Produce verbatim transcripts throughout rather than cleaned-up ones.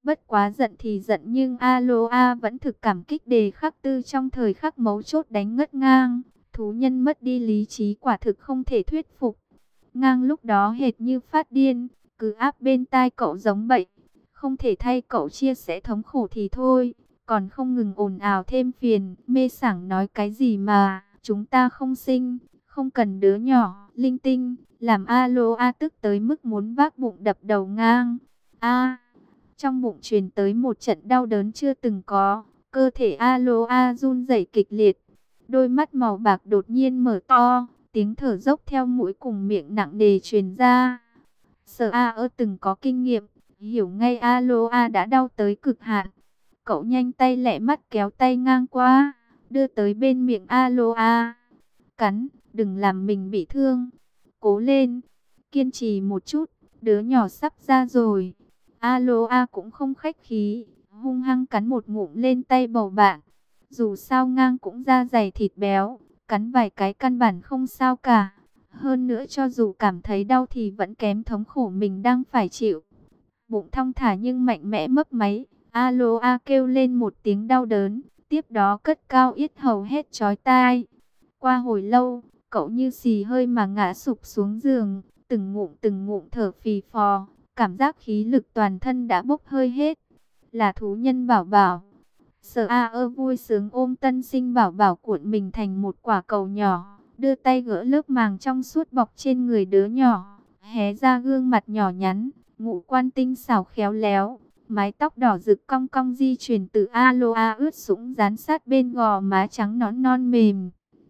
Bất quá giận thì giận nhưng Aloa vẫn thực cảm kích Đề Khắc Tư trong thời khắc mấu chốt đánh ngất ngang. Thú nhân mất đi lý trí quả thực không thể thuyết phục. Ngang lúc đó hệt như phát điên, cứ áp bên tai cậu giống bậy. Không thể thay cậu chia sẻ thống khổ thì thôi, còn không ngừng ồn ào thêm phiền. Mê sảng nói cái gì mà, chúng ta không sinh, không cần đứa nhỏ, linh tinh. Làm Aloa tức tới mức muốn vác bụng đập đầu ngang. A, trong bụng truyền tới một trận đau đớn chưa từng có. Cơ thể Aloa run rẩy kịch liệt. Đôi mắt màu bạc đột nhiên mở to. Tiếng thở dốc theo mũi cùng miệng nặng nề truyền ra. Sở A ơ từng có kinh nghiệm, hiểu ngay Aloa đã đau tới cực hạn. Cậu nhanh tay lẹ mắt kéo tay ngang qua, đưa tới bên miệng Aloa. Cắn, đừng làm mình bị thương. Cố lên, kiên trì một chút, đứa nhỏ sắp ra rồi. Aloa cũng không khách khí, hung hăng cắn một ngụm lên tay bầu bạn. Dù sao ngang cũng da dày thịt béo, cắn vài cái căn bản không sao cả. Hơn nữa cho dù cảm thấy đau thì vẫn kém thống khổ mình đang phải chịu. Bụng thong thả nhưng mạnh mẽ mấp máy. Aloa kêu lên một tiếng đau đớn, tiếp đó cất cao yết hầu hét chói tai. Qua hồi lâu, cậu như xì hơi mà ngã sụp xuống giường, từng ngụm từng ngụm thở phì phò, cảm giác khí lực toàn thân đã bốc hơi hết. Là thú nhân bảo bảo. Sở A ơ vui sướng ôm tân sinh bảo bảo cuộn mình thành một quả cầu nhỏ, đưa tay gỡ lớp màng trong suốt bọc trên người đứa nhỏ, hé ra gương mặt nhỏ nhắn, ngũ quan tinh xảo khéo léo, mái tóc đỏ rực cong cong di chuyển từ Aloa ướt sũng dán sát bên gò má trắng nõn non mềm.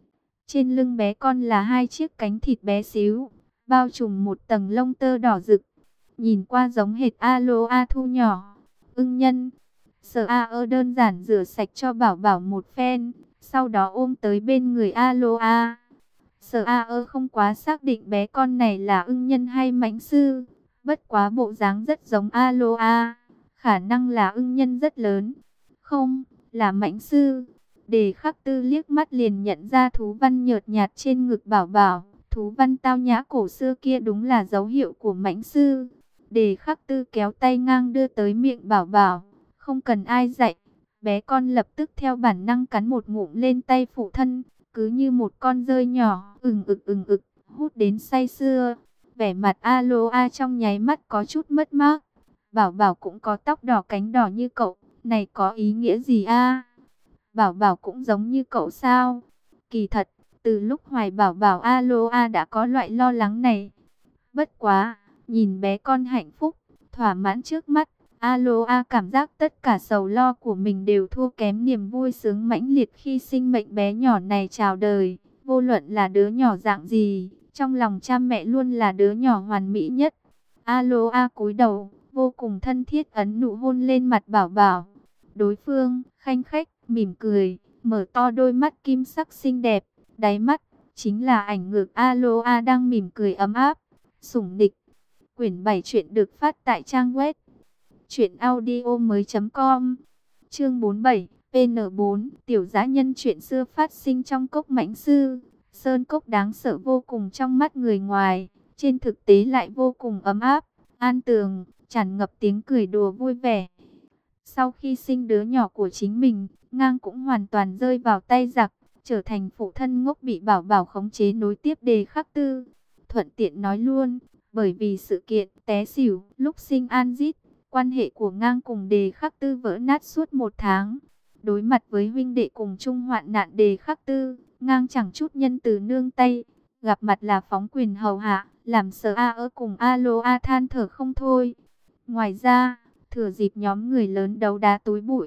Trên lưng bé con là hai chiếc cánh thịt bé xíu, bao trùm một tầng lông tơ đỏ rực, nhìn qua giống hệt Aloa thu nhỏ. Ưng nhân. Sở A ơ đơn giản rửa sạch cho bảo bảo một phen, sau đó ôm tới bên người Aloa. Sở A ơ không quá xác định bé con này là ưng nhân hay mãnh sư, bất quá bộ dáng rất giống Aloa, khả năng là ưng nhân rất lớn. Không, là mãnh sư. Đề Khắc Tư liếc mắt liền nhận ra thú văn nhợt nhạt trên ngực bảo bảo, thú văn tao nhã cổ xưa kia đúng là dấu hiệu của mãnh sư. Đề Khắc Tư kéo tay ngang đưa tới miệng bảo bảo. Không cần ai dạy, bé con lập tức theo bản năng cắn một ngụm lên tay phụ thân, cứ như một con dơi nhỏ, ừng ực ừng ực, hút đến say sưa. Vẻ mặt Aloa trong nháy mắt có chút mất mát. Bảo bảo cũng có tóc đỏ cánh đỏ như cậu, này có ý nghĩa gì a? Bảo bảo cũng giống như cậu sao? Kỳ thật, từ lúc hoài bảo bảo Aloa đã có loại lo lắng này. Bất quá, nhìn bé con hạnh phúc, thỏa mãn trước mắt, Aloa cảm giác tất cả sầu lo của mình đều thua kém niềm vui sướng mãnh liệt khi sinh mệnh bé nhỏ này chào đời. Vô luận là đứa nhỏ dạng gì, trong lòng cha mẹ luôn là đứa nhỏ hoàn mỹ nhất. Aloa cúi đầu, vô cùng thân thiết ấn nụ hôn lên mặt bảo bảo. Đối phương, khanh khách, mỉm cười, mở to đôi mắt kim sắc xinh đẹp, đáy mắt, chính là ảnh ngược Aloa đang mỉm cười ấm áp, sủng nịch. Quyển bảy truyện được phát tại trang web truyện audio mới chấm com. Chương bốn mươi bảy, P N bốn, tiểu dã nhân. Chuyện xưa phát sinh trong cốc mãnh sư. Sơn cốc đáng sợ vô cùng trong mắt người ngoài, trên thực tế lại vô cùng ấm áp, an tường, tràn ngập tiếng cười đùa vui vẻ. Sau khi sinh đứa nhỏ của chính mình, Ngang cũng hoàn toàn rơi vào tay giặc, trở thành phụ thân ngốc bị bảo bảo khống chế nối tiếp Đề Khắc Tư. Thuận tiện nói luôn, bởi vì sự kiện té xỉu lúc sinh Anzit, quan hệ của Ngang cùng Đề Khắc Tư vỡ nát suốt một tháng. Đối mặt với huynh đệ cùng chung hoạn nạn Đề Khắc Tư, Ngang chẳng chút nhân từ nương tay, gặp mặt là phóng quyền hầu hạ, làm Sở A ơ cùng Aloa than thở không thôi. Ngoài ra, thừa dịp nhóm người lớn đấu đá túi bụi,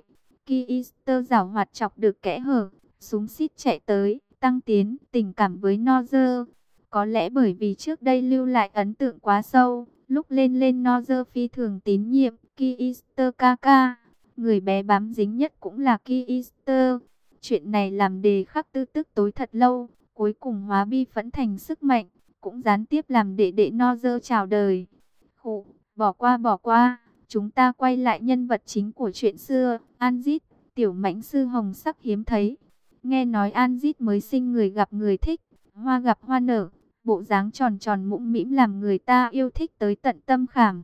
Kister giảo hoạt chọc được kẽ hở, súng xít chạy tới, tăng tiến tình cảm với Nozer. Có lẽ bởi vì trước đây lưu lại ấn tượng quá sâu, lúc lên lên Nozer phi thường tín nhiệm Kister Kaka. Người bé bám dính nhất cũng là Kister. Chuyện này làm Đề Khắc Tư tức tối thật lâu, cuối cùng hóa bi phẫn thành sức mạnh, cũng gián tiếp làm đệ đệ Nozer chào đời. Khụ, bỏ qua bỏ qua, chúng ta quay lại nhân vật chính của chuyện xưa, Anzit, tiểu mãnh sư hồng sắc hiếm thấy. Nghe nói Anzit mới sinh người gặp người thích, hoa gặp hoa nở, bộ dáng tròn tròn mũm mĩm làm người ta yêu thích tới tận tâm khảm.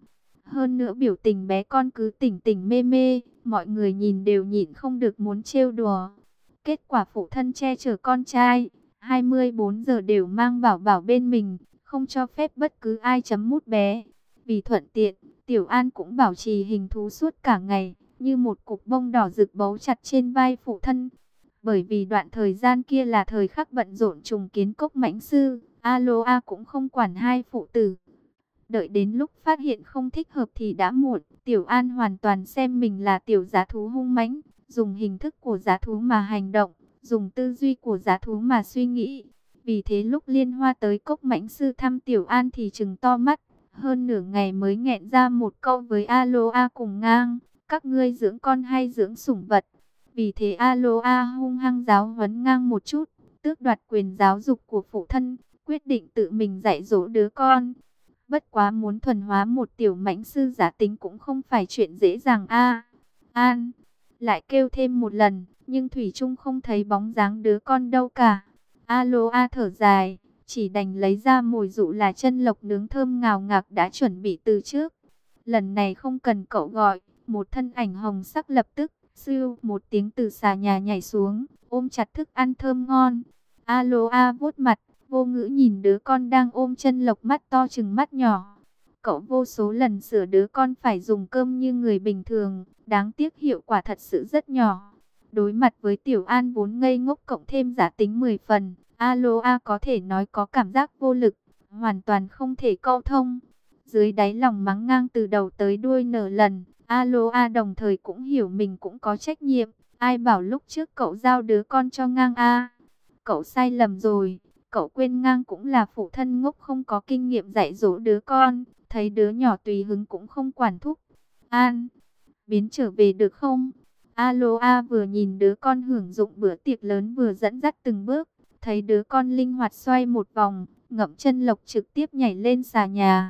Hơn nữa biểu tình bé con cứ tỉnh tỉnh mê mê, mọi người nhìn đều nhịn không được muốn trêu đùa. Kết quả phụ thân che chở con trai, hai mươi bốn giờ đều mang bảo bảo bên mình, không cho phép bất cứ ai chấm mút bé. Vì thuận tiện, Tiểu An cũng bảo trì hình thú suốt cả ngày, như một cục bông đỏ rực bấu chặt trên vai phụ thân. Bởi vì đoạn thời gian kia là thời khắc bận rộn trùng kiến cốc mãnh sư, Aloa cũng không quản hai phụ tử. Đợi đến lúc phát hiện không thích hợp thì đã muộn, Tiểu An hoàn toàn xem mình là tiểu giá thú hung mãnh, dùng hình thức của giá thú mà hành động, dùng tư duy của giá thú mà suy nghĩ. Vì thế lúc Liên Hoa tới cốc mãnh sư thăm Tiểu An thì trừng to mắt, hơn nửa ngày mới nghẹn ra một câu với Aloa cùng ngang, các ngươi dưỡng con hay dưỡng sủng vật. Vì thế Aloa hung hăng giáo huấn ngang một chút, tước đoạt quyền giáo dục của phụ thân, quyết định tự mình dạy dỗ đứa con. Bất quá muốn thuần hóa một tiểu mãnh sư giả tính cũng không phải chuyện dễ dàng a. An lại kêu thêm một lần, nhưng thủy chung không thấy bóng dáng đứa con đâu cả. Aloa thở dài, chỉ đành lấy ra mồi dụ là chân lộc nướng thơm ngào ngạt đã chuẩn bị từ trước. Lần này không cần cậu gọi, một thân ảnh hồng sắc lập tức siêu một tiếng từ xà nhà nhảy xuống, ôm chặt thức ăn thơm ngon. Aloa vuốt mặt, vô ngữ nhìn đứa con đang ôm chân lộc mắt to chừng mắt nhỏ. Cậu vô số lần sửa đứa con phải dùng cơm như người bình thường, đáng tiếc hiệu quả thật sự rất nhỏ. Đối mặt với Tiểu An vốn ngây ngốc cộng thêm giả tính mười phần, Aloa có thể nói có cảm giác vô lực, hoàn toàn không thể câu thông. Dưới đáy lòng mắng ngang từ đầu tới đuôi nở lần, Aloa đồng thời cũng hiểu mình cũng có trách nhiệm. Ai bảo lúc trước cậu giao đứa con cho ngang a? Cậu sai lầm rồi. Cậu quên ngang cũng là phụ thân ngốc không có kinh nghiệm dạy dỗ đứa con, thấy đứa nhỏ tùy hứng cũng không quản thúc. An, biến trở về được không? Aloa vừa nhìn đứa con hưởng dụng bữa tiệc lớn vừa dẫn dắt từng bước, thấy đứa con linh hoạt xoay một vòng, ngậm chân lộc trực tiếp nhảy lên xà nhà.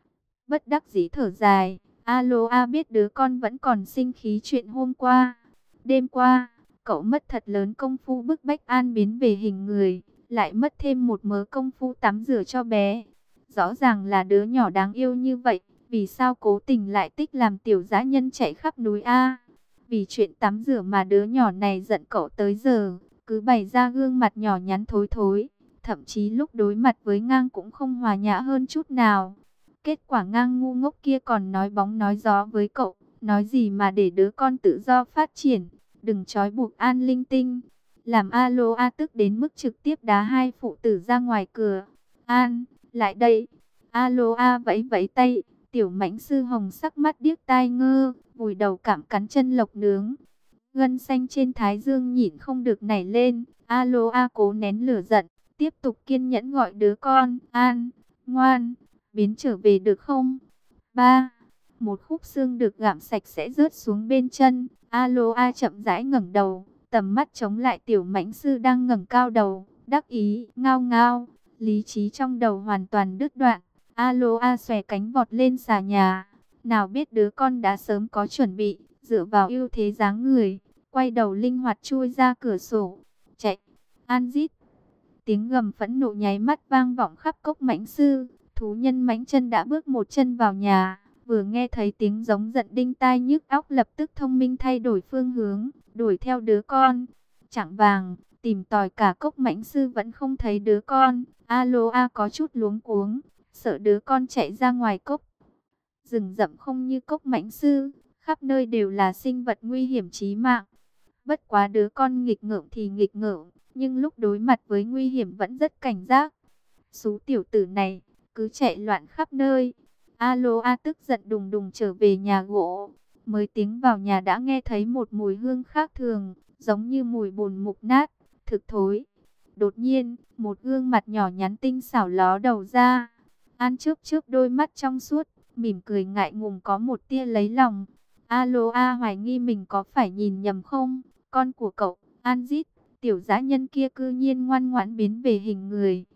Bất đắc dĩ thở dài, Aloa biết đứa con vẫn còn sinh khí chuyện hôm qua. Đêm qua, cậu mất thật lớn công phu bức bách An biến về hình người, lại mất thêm một mớ công phu tắm rửa cho bé. Rõ ràng là đứa nhỏ đáng yêu như vậy, vì sao cố tình lại tích làm tiểu dã nhân chạy khắp núi A? Vì chuyện tắm rửa mà đứa nhỏ này giận cậu tới giờ, cứ bày ra gương mặt nhỏ nhắn thối thối, thậm chí lúc đối mặt với ngang cũng không hòa nhã hơn chút nào. Kết quả ngang ngu ngốc kia còn nói bóng nói gió với cậu, nói gì mà để đứa con tự do phát triển, đừng trói buộc An linh tinh. Làm Aloa tức đến mức trực tiếp đá hai phụ tử ra ngoài cửa. An, lại đây. Aloa vẫy vẫy tay, tiểu mãnh sư hồng sắc mắt điếc tai ngơ, vùi đầu cảm cắn chân lộc nướng. Gân xanh trên thái dương nhịn không được nảy lên, Aloa cố nén lửa giận, tiếp tục kiên nhẫn gọi đứa con. An, ngoan, biến trở về được không? Ba, một khúc xương được gặm sạch sẽ rớt xuống bên chân. Aloa chậm rãi ngẩng đầu, tầm mắt chống lại tiểu mãnh sư đang ngẩng cao đầu, đắc ý, ngao ngao, lý trí trong đầu hoàn toàn đứt đoạn. Aloa xòe cánh vọt lên xà nhà, nào biết đứa con đã sớm có chuẩn bị, dựa vào ưu thế dáng người, quay đầu linh hoạt chui ra cửa sổ, chạy. An rít, tiếng gầm phẫn nộ nháy mắt vang vọng khắp cốc mãnh sư, thú nhân mãnh chân đã bước một chân vào nhà. Vừa nghe thấy tiếng giống giận đinh tai nhức óc lập tức thông minh thay đổi phương hướng, đuổi theo đứa con. Chạng vàng, tìm tòi cả cốc mãnh sư vẫn không thấy đứa con. Aloa có chút luống cuống, sợ đứa con chạy ra ngoài cốc. Rừng rậm không như cốc mãnh sư, khắp nơi đều là sinh vật nguy hiểm chí mạng. Bất quá đứa con nghịch ngợm thì nghịch ngợm, nhưng lúc đối mặt với nguy hiểm vẫn rất cảnh giác. Số tiểu tử này, cứ chạy loạn khắp nơi. Aloa tức giận đùng đùng trở về nhà gỗ. Mới tiến vào nhà đã nghe thấy một mùi hương khác thường, giống như mùi bùn mục nát, thực thối. Đột nhiên, một gương mặt nhỏ nhắn tinh xảo ló đầu ra. An chớp chớp đôi mắt trong suốt, mỉm cười ngại ngùng có một tia lấy lòng. Aloa hoài nghi mình có phải nhìn nhầm không? Con của cậu, An rít, tiểu dã nhân kia cư nhiên ngoan ngoãn biến về hình người.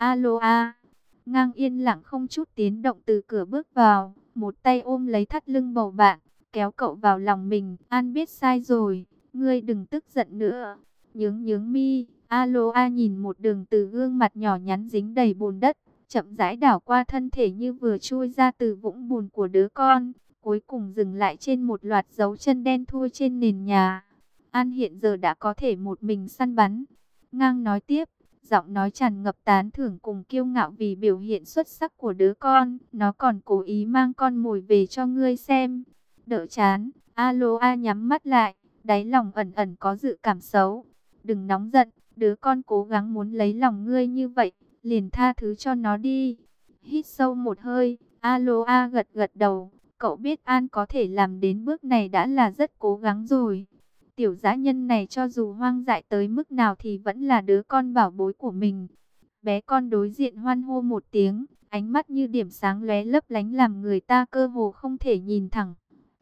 Aloa, ngang yên lặng không chút tiếng động từ cửa bước vào, một tay ôm lấy thắt lưng bầu bạn, kéo cậu vào lòng mình. An biết sai rồi, ngươi đừng tức giận nữa. Nhướng nhướng mi, Aloa nhìn một đường từ gương mặt nhỏ nhắn dính đầy bùn đất, chậm rãi đảo qua thân thể như vừa chui ra từ vũng bùn của đứa con, cuối cùng dừng lại trên một loạt dấu chân đen thui trên nền nhà. An hiện giờ đã có thể một mình săn bắn. Ngang nói tiếp, giọng nói tràn ngập tán thưởng cùng kiêu ngạo vì biểu hiện xuất sắc của đứa con. Nó còn cố ý mang con mồi về cho ngươi xem. Đỡ chán, Aloa nhắm mắt lại, đáy lòng ẩn ẩn có dự cảm xấu. Đừng nóng giận, đứa con cố gắng muốn lấy lòng ngươi như vậy, liền tha thứ cho nó đi. Hít sâu một hơi, Aloa gật gật đầu. Cậu biết An có thể làm đến bước này đã là rất cố gắng rồi. Tiểu dã nhân này cho dù hoang dại tới mức nào thì vẫn là đứa con bảo bối của mình. Bé con đối diện hoan hô một tiếng, ánh mắt như điểm sáng lóe lấp lánh làm người ta cơ hồ không thể nhìn thẳng.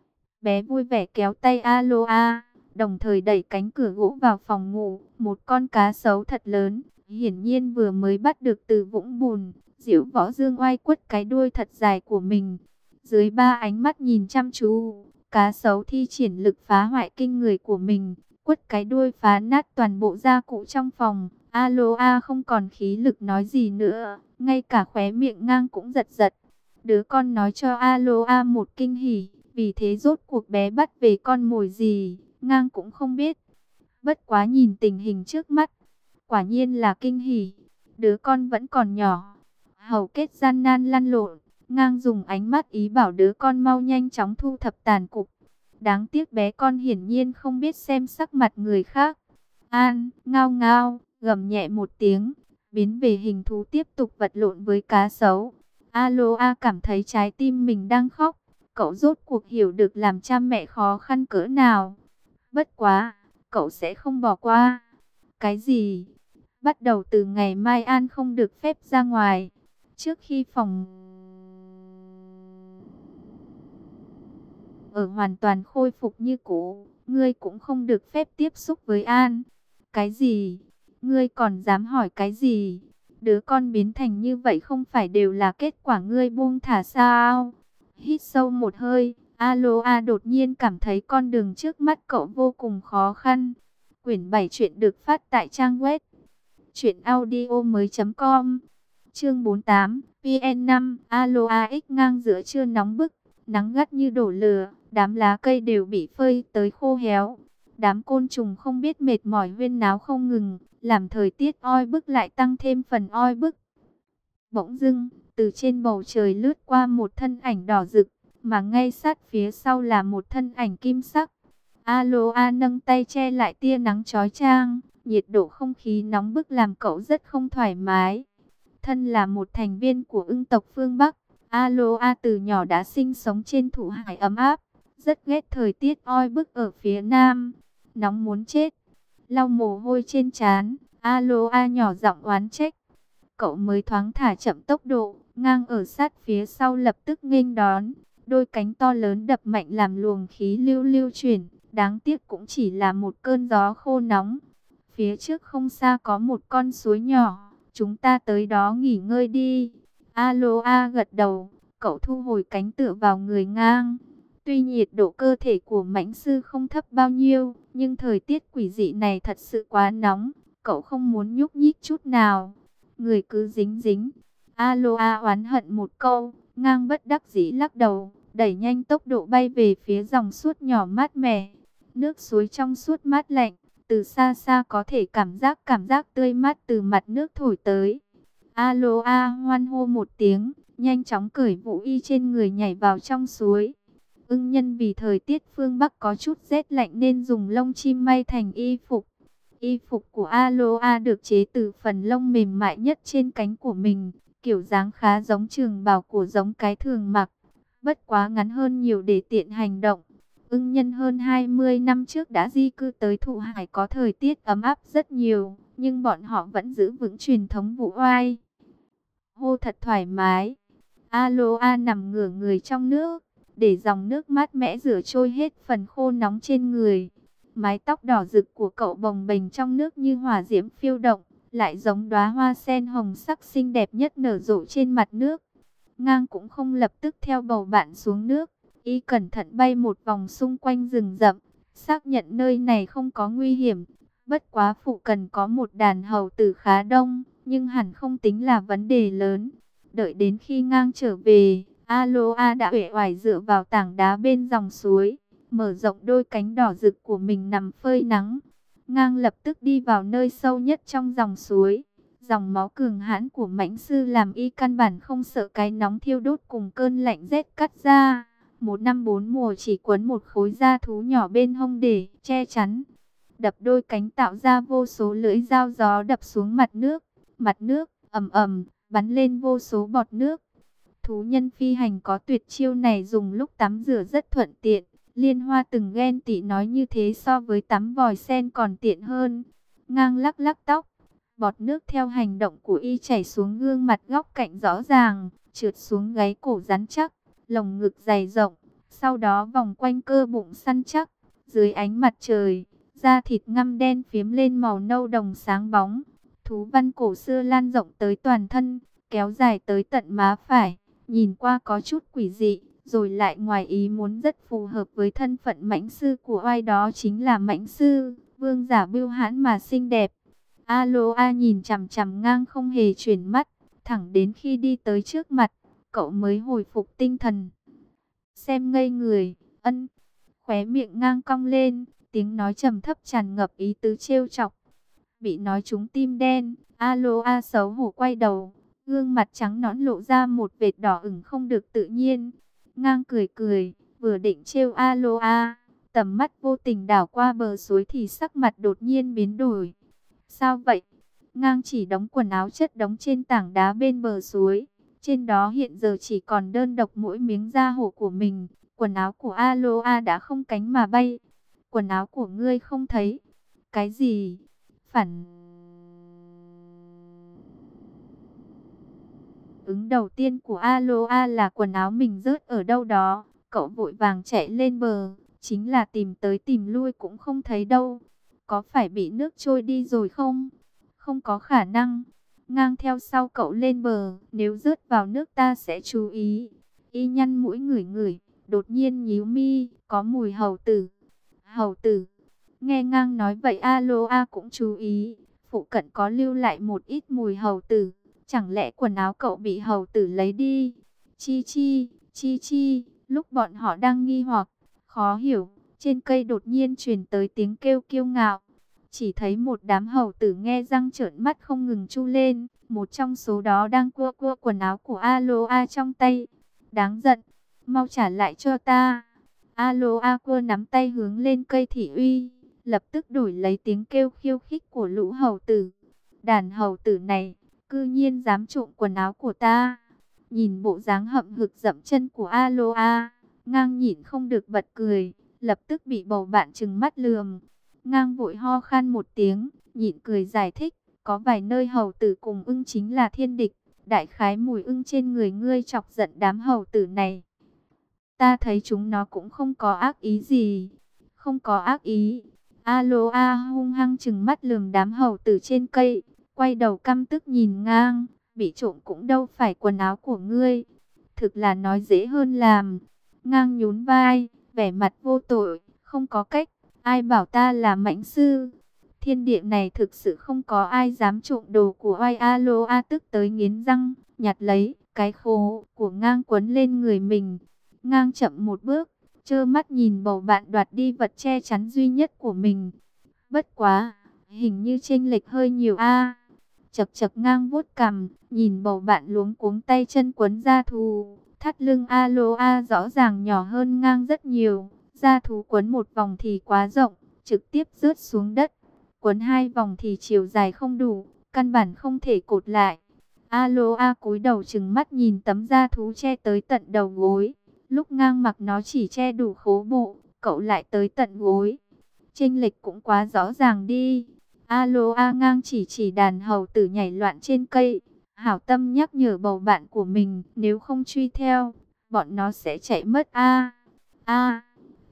Bé vui vẻ kéo tay Aloa, đồng thời đẩy cánh cửa gỗ vào phòng ngủ. Một con cá sấu thật lớn, hiển nhiên vừa mới bắt được từ vũng bùn. Diễu Võ Dương oai quất cái đuôi thật dài của mình. Dưới ba ánh mắt nhìn chăm chú, cá sấu thi triển lực phá hoại kinh người của mình, quất cái đuôi phá nát toàn bộ gia cụ trong phòng. Aloa không còn khí lực nói gì nữa, ngay cả khóe miệng Ngang cũng giật giật. Đứa con nói cho Aloa một kinh hỉ, vì thế rốt cuộc bé bắt về con mồi gì, Ngang cũng không biết. Bất quá nhìn tình hình trước mắt, quả nhiên là kinh hỉ. Đứa con vẫn còn nhỏ, hầu kết gian nan lăn lộn. Ngang dùng ánh mắt ý bảo đứa con mau nhanh chóng thu thập tàn cục. Đáng tiếc bé con hiển nhiên không biết xem sắc mặt người khác. An, ngao ngao, gầm nhẹ một tiếng, biến về hình thú tiếp tục vật lộn với cá sấu. Aloa cảm thấy trái tim mình đang khóc. Cậu rốt cuộc hiểu được làm cha mẹ khó khăn cỡ nào. Bất quá, cậu sẽ không bỏ qua. Cái gì? Bắt đầu từ ngày mai An không được phép ra ngoài. Trước khi phòng ở hoàn toàn khôi phục như cũ, ngươi cũng không được phép tiếp xúc với An. Cái gì? Ngươi còn dám hỏi cái gì? Đứa con biến thành như vậy không phải đều là kết quả ngươi buông thả sao? Hít sâu một hơi, Aloa đột nhiên cảm thấy con đường trước mắt cậu vô cùng khó khăn. Quyển bảy truyện được phát tại trang web truyện audio mới chấm com. Chương bốn mươi tám, vê en năm, Aloa X ngang giữa trưa nóng bức, nắng gắt như đổ lửa, đám lá cây đều bị phơi tới khô héo. Đám côn trùng không biết mệt mỏi huyên náo không ngừng, làm thời tiết oi bức lại tăng thêm phần oi bức. Bỗng dưng, từ trên bầu trời lướt qua một thân ảnh đỏ rực, mà ngay sát phía sau là một thân ảnh kim sắc. Aloa nâng tay che lại tia nắng chói chang, nhiệt độ không khí nóng bức làm cậu rất không thoải mái. Thân là một thành viên của ưng tộc phương Bắc, Aloa từ nhỏ đã sinh sống trên thụ hải ấm áp, rất ghét thời tiết oi bức ở phía Nam, nóng muốn chết. Lau mồ hôi trên trán, Aloa nhỏ giọng oán trách. Cậu mới thoáng thả chậm tốc độ, Ngang ở sát phía sau lập tức nghênh đón. Đôi cánh to lớn đập mạnh làm luồng khí lưu lưu chuyển, đáng tiếc cũng chỉ là một cơn gió khô nóng. Phía trước không xa có một con suối nhỏ, chúng ta tới đó nghỉ ngơi đi. Aloa gật đầu, cậu thu hồi cánh tựa vào người Ngang. Tuy nhiệt độ cơ thể của mãnh sư không thấp bao nhiêu, nhưng thời tiết quỷ dị này thật sự quá nóng, cậu không muốn nhúc nhích chút nào. Người cứ dính dính. Aloa oán hận một câu, Ngang bất đắc dĩ lắc đầu, đẩy nhanh tốc độ bay về phía dòng suối nhỏ mát mẻ. Nước suối trong suốt mát lạnh, từ xa xa có thể cảm giác cảm giác tươi mát từ mặt nước thổi tới. Aloa hoan hô một tiếng, nhanh chóng cởi vũ y trên người nhảy vào trong suối. Ưng nhân vì thời tiết phương Bắc có chút rét lạnh nên dùng lông chim may thành y phục. Y phục của Aloa được chế từ phần lông mềm mại nhất trên cánh của mình, kiểu dáng khá giống trường bào của giống cái thường mặc, bất quá ngắn hơn nhiều để tiện hành động. Ưng nhân hơn hai mươi năm trước đã di cư tới thụ hải có thời tiết ấm áp rất nhiều, nhưng bọn họ vẫn giữ vững truyền thống vũ oai. Hô thật thoải mái. Aloa nằm ngửa người trong nước, để dòng nước mát mẽ rửa trôi hết phần khô nóng trên người. Mái tóc đỏ rực của cậu bồng bềnh trong nước như hỏa diễm phiêu động, lại giống đóa hoa sen hồng sắc xinh đẹp nhất nở rộ trên mặt nước. Ngang cũng không lập tức theo bầu bạn xuống nước, y cẩn thận bay một vòng xung quanh rừng rậm, xác nhận nơi này không có nguy hiểm. Bất quá phụ cần có một đàn hầu tử khá đông, nhưng hẳn không tính là vấn đề lớn. Đợi đến khi ngang trở về, Aloa đã uể oải dựa vào tảng đá bên dòng suối, mở rộng đôi cánh đỏ rực của mình nằm phơi nắng. Ngang lập tức đi vào nơi sâu nhất trong dòng suối. Dòng máu cường hãn của mãnh sư làm y căn bản không sợ cái nóng thiêu đốt cùng cơn lạnh rét cắt da. Một năm bốn mùa chỉ quấn một khối da thú nhỏ bên hông để che chắn. Đập đôi cánh tạo ra vô số lưỡi dao gió đập xuống mặt nước. Mặt nước ầm ầm bắn lên vô số bọt nước. Thú nhân phi hành có tuyệt chiêu này dùng lúc tắm rửa rất thuận tiện. Liên Hoa từng ghen tị nói như thế so với tắm vòi sen còn tiện hơn. Ngang lắc lắc tóc. Bọt nước theo hành động của y chảy xuống gương mặt góc cạnh rõ ràng, trượt xuống gáy cổ rắn chắc, lồng ngực dày rộng, sau đó vòng quanh cơ bụng săn chắc. Dưới ánh mặt trời, da thịt ngăm đen phiếm lên màu nâu đồng sáng bóng. Thú văn cổ xưa lan rộng tới toàn thân, kéo dài tới tận má phải, nhìn qua có chút quỷ dị, rồi lại ngoài ý muốn rất phù hợp với thân phận mãnh sư của oai, đó chính là mãnh sư, vương giả bưu hãn mà xinh đẹp. Aloa nhìn chằm chằm ngang không hề chuyển mắt, thẳng đến khi đi tới trước mặt, cậu mới hồi phục tinh thần. Xem ngây người, ân, khóe miệng ngang cong lên, tiếng nói trầm thấp tràn ngập ý tứ trêu chọc. Bị nói trúng tim đen, Aloa xấu hổ quay đầu, gương mặt trắng nõn lộ ra một vệt đỏ ửng không được tự nhiên. Ngang cười cười, vừa định trêu Aloa, tầm mắt vô tình đảo qua bờ suối thì sắc mặt đột nhiên biến đổi. Sao vậy? Ngang chỉ đống quần áo chất đống trên tảng đá bên bờ suối. Trên đó hiện giờ chỉ còn đơn độc mỗi miếng da hổ của mình. Quần áo của Aloa đã không cánh mà bay. Quần áo của ngươi không thấy. Cái gì? Phản ứng đầu tiên của Aloa là quần áo mình rớt ở đâu đó. Cậu vội vàng chạy lên bờ. Chính là tìm tới tìm lui cũng không thấy đâu. Có phải bị nước trôi đi rồi không? Không có khả năng. Ngang theo sau cậu lên bờ. Nếu rớt vào nước ta sẽ chú ý. Y nhăn mũi ngửi ngửi. Đột nhiên nhíu mi. Có mùi hầu tử. Hầu tử. Nghe ngang nói vậy Aloa cũng chú ý. Phụ cận có lưu lại một ít mùi hầu tử. Chẳng lẽ quần áo cậu bị hầu tử lấy đi? Chi chi, chi chi. Lúc bọn họ đang nghi hoặc, khó hiểu, trên cây đột nhiên truyền tới tiếng kêu kiêu ngạo. Chỉ thấy một đám hầu tử nghe răng trợn mắt không ngừng chu lên. Một trong số đó đang cua cua quần áo của Aloa trong tay. Đáng giận, mau trả lại cho ta. Aloa cua nắm tay hướng lên cây thị uy, lập tức đổi lấy tiếng kêu khiêu khích của lũ hầu tử. Đàn hầu tử này, cư nhiên dám trộm quần áo của ta. Nhìn bộ dáng hậm hực dậm chân của Aloa, ngang nhịn không được bật cười, lập tức bị bầu bạn trừng mắt lườm. Ngang vội ho khan một tiếng, nhịn cười giải thích, có vài nơi hầu tử cùng ưng chính là thiên địch. Đại khái mùi ưng trên người ngươi chọc giận đám hầu tử này. Ta thấy chúng nó cũng không có ác ý gì. Không có ác ý. Aloa hung hăng trừng mắt lườm đám hầu tử trên cây, quay đầu căm tức nhìn ngang. Bị trộm cũng đâu phải quần áo của ngươi. Thực là nói dễ hơn làm. Ngang nhún vai, vẻ mặt vô tội, không có cách. Ai bảo ta là mãnh sư? Thiên địa này thực sự không có ai dám trộm đồ của oai. Aloa tức tới nghiến răng, nhặt lấy cái khố của ngang quấn lên người mình. Ngang chậm một bước, trơ mắt nhìn bầu bạn đoạt đi vật che chắn duy nhất của mình. Bất quá, hình như chênh lệch hơi nhiều a. Chật chật ngang vuốt cằm, nhìn bầu bạn luống cuống tay chân quấn da thú. Thắt lưng Aloa rõ ràng nhỏ hơn ngang rất nhiều. Da thú quấn một vòng thì quá rộng, trực tiếp rớt xuống đất. Quấn hai vòng thì chiều dài không đủ, căn bản không thể cột lại. Aloa cúi đầu trừng mắt nhìn tấm da thú che tới tận đầu gối. Lúc ngang mặc nó chỉ che đủ khố bộ, cậu lại tới tận gối. Chênh lệch cũng quá rõ ràng đi. Aloa ngang chỉ chỉ đàn hầu tử nhảy loạn trên cây. Hảo tâm nhắc nhở bầu bạn của mình, nếu không truy theo, bọn nó sẽ chạy mất a. A.